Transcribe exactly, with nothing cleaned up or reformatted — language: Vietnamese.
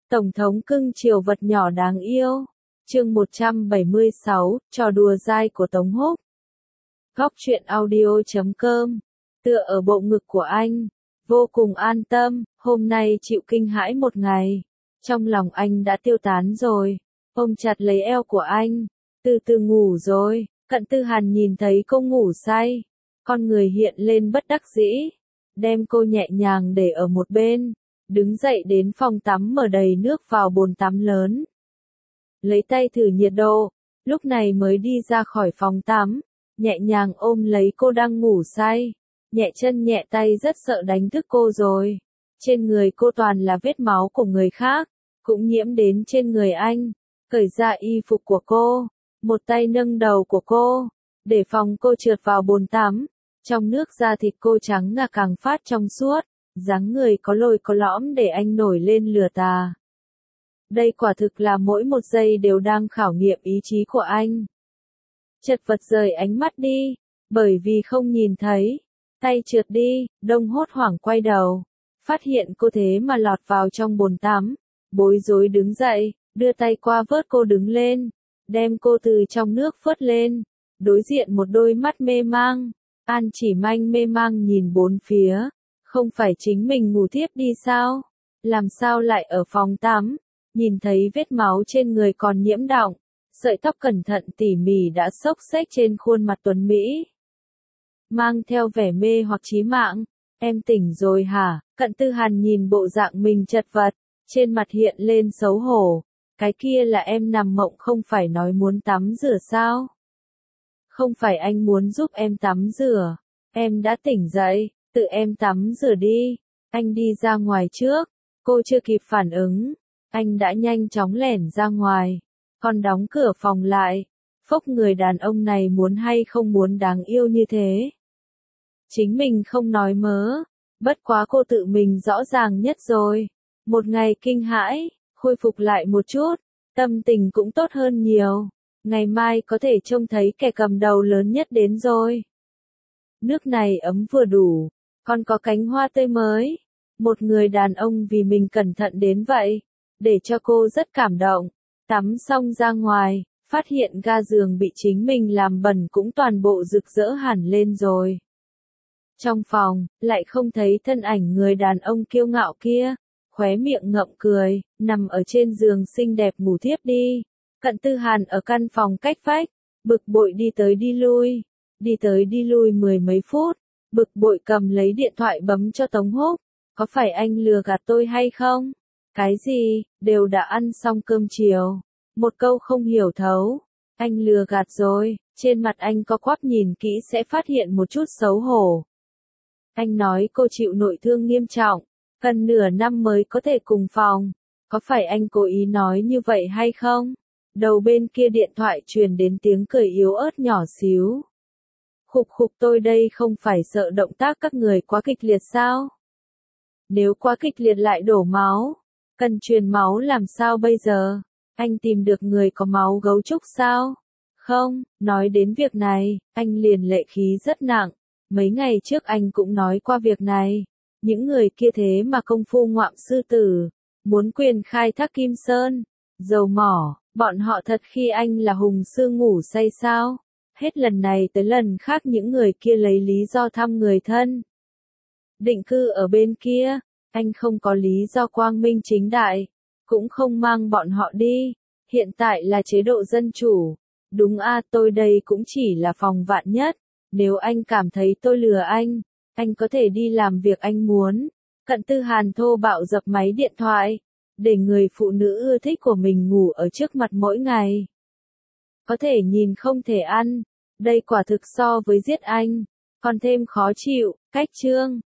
Tổng thống cưng chiều vật nhỏ đáng yêu. Chương một trăm bảy mươi sáu, trò đùa dai của Tống Húc. Góc truyện audio chấm com. Tựa ở bộ ngực của anh, vô cùng an tâm, hôm nay chịu kinh hãi một ngày. Trong lòng anh đã tiêu tán rồi, ôm chặt lấy eo của anh, từ từ ngủ rồi. Cận Tư Hàn nhìn thấy cô ngủ say, con người hiện lên bất đắc dĩ, đem cô nhẹ nhàng để ở một bên, đứng dậy đến phòng tắm mở đầy nước vào bồn tắm lớn. Lấy tay thử nhiệt độ, lúc này mới đi ra khỏi phòng tắm, nhẹ nhàng ôm lấy cô đang ngủ say, nhẹ chân nhẹ tay rất sợ đánh thức cô rồi. Trên người cô toàn là vết máu của người khác, cũng nhiễm đến trên người anh, cởi ra y phục của cô, một tay nâng đầu của cô, để phòng cô trượt vào bồn tắm. Trong nước da thịt cô trắng ngà càng phát trong suốt, dáng người có lồi có lõm để anh nổi lên lửa tà. Đây quả thực là mỗi một giây đều đang khảo nghiệm ý chí của anh. Chật vật rời ánh mắt đi, bởi vì không nhìn thấy, tay trượt đi, Đông hốt hoảng quay đầu, phát hiện cô thế mà lọt vào trong bồn tắm, bối rối đứng dậy, đưa tay qua vớt cô đứng lên, đem cô từ trong nước phớt lên, đối diện một đôi mắt mê mang. An Chỉ Manh mê mang nhìn bốn phía, không phải chính mình ngủ thiếp đi sao? Làm sao lại ở phòng tắm? Nhìn thấy vết máu trên người còn nhiễm đọng, sợi tóc cẩn thận tỉ mỉ đã xốc xếch trên khuôn mặt tuấn Mỹ. Mang theo vẻ mê hoặc chí mạng, em tỉnh rồi hả? Cận Tư Hàn nhìn bộ dạng mình chật vật, trên mặt hiện lên xấu hổ. Cái kia là em nằm mộng không phải nói muốn tắm rửa sao? Không phải anh muốn giúp em tắm rửa, em đã tỉnh dậy, tự em tắm rửa đi, anh đi ra ngoài trước. Cô chưa kịp phản ứng, anh đã nhanh chóng lẻn ra ngoài, còn đóng cửa phòng lại. Phốc, người đàn ông này muốn hay không muốn đáng yêu như thế. Chính mình không nói mớ, bất quá cô tự mình rõ ràng nhất rồi. Một ngày kinh hãi, khôi phục lại một chút, tâm tình cũng tốt hơn nhiều. Ngày mai có thể trông thấy kẻ cầm đầu lớn nhất đến rồi. Nước này ấm vừa đủ, còn có cánh hoa tươi mới. Một người đàn ông vì mình cẩn thận đến vậy, để cho cô rất cảm động. Tắm xong ra ngoài, phát hiện ga giường bị chính mình làm bẩn cũng toàn bộ rực rỡ hẳn lên rồi. Trong phòng, lại không thấy thân ảnh người đàn ông kiêu ngạo kia, khóe miệng ngậm cười, nằm ở trên giường xinh đẹp ngủ thiếp đi. Cận Tư Hàn ở căn phòng cách vách, bực bội đi tới đi lui, đi tới đi lui mười mấy phút, bực bội cầm lấy điện thoại bấm cho Tống Húc. Có phải anh lừa gạt tôi hay không? Cái gì, đều đã ăn xong cơm chiều. Một câu không hiểu thấu. Anh lừa gạt rồi, trên mặt anh có quắp nhìn kỹ sẽ phát hiện một chút xấu hổ. Anh nói cô chịu nội thương nghiêm trọng, cần nửa năm mới có thể cùng phòng. Có phải anh cố ý nói như vậy hay không? Đầu bên kia điện thoại truyền đến tiếng cười yếu ớt nhỏ xíu. Khục khục, tôi đây không phải sợ động tác các người quá kịch liệt sao? Nếu quá kịch liệt lại đổ máu, cần truyền máu làm sao bây giờ? Anh tìm được người có máu gấu trúc sao? Không, nói đến việc này, anh liền lệ khí rất nặng. Mấy ngày trước anh cũng nói qua việc này. Những người kia thế mà công phu ngoạm sư tử, muốn quyền khai thác Kim Sơn, dầu mỏ. Bọn họ thật khi anh là hùng sư ngủ say sao? Hết lần này tới lần khác những người kia lấy lý do thăm người thân. Định cư ở bên kia, anh không có lý do quang minh chính đại, cũng không mang bọn họ đi. Hiện tại là chế độ dân chủ. Đúng a, tôi đây cũng chỉ là phòng vạn nhất. Nếu anh cảm thấy tôi lừa anh, anh có thể đi làm việc anh muốn. Cận Tư Hàn thô bạo dập máy điện thoại. Để người phụ nữ ưa thích của mình ngủ ở trước mặt mỗi ngày. Có thể nhìn không thể ăn. Đây quả thực so với giết anh, còn thêm khó chịu. Cách chương.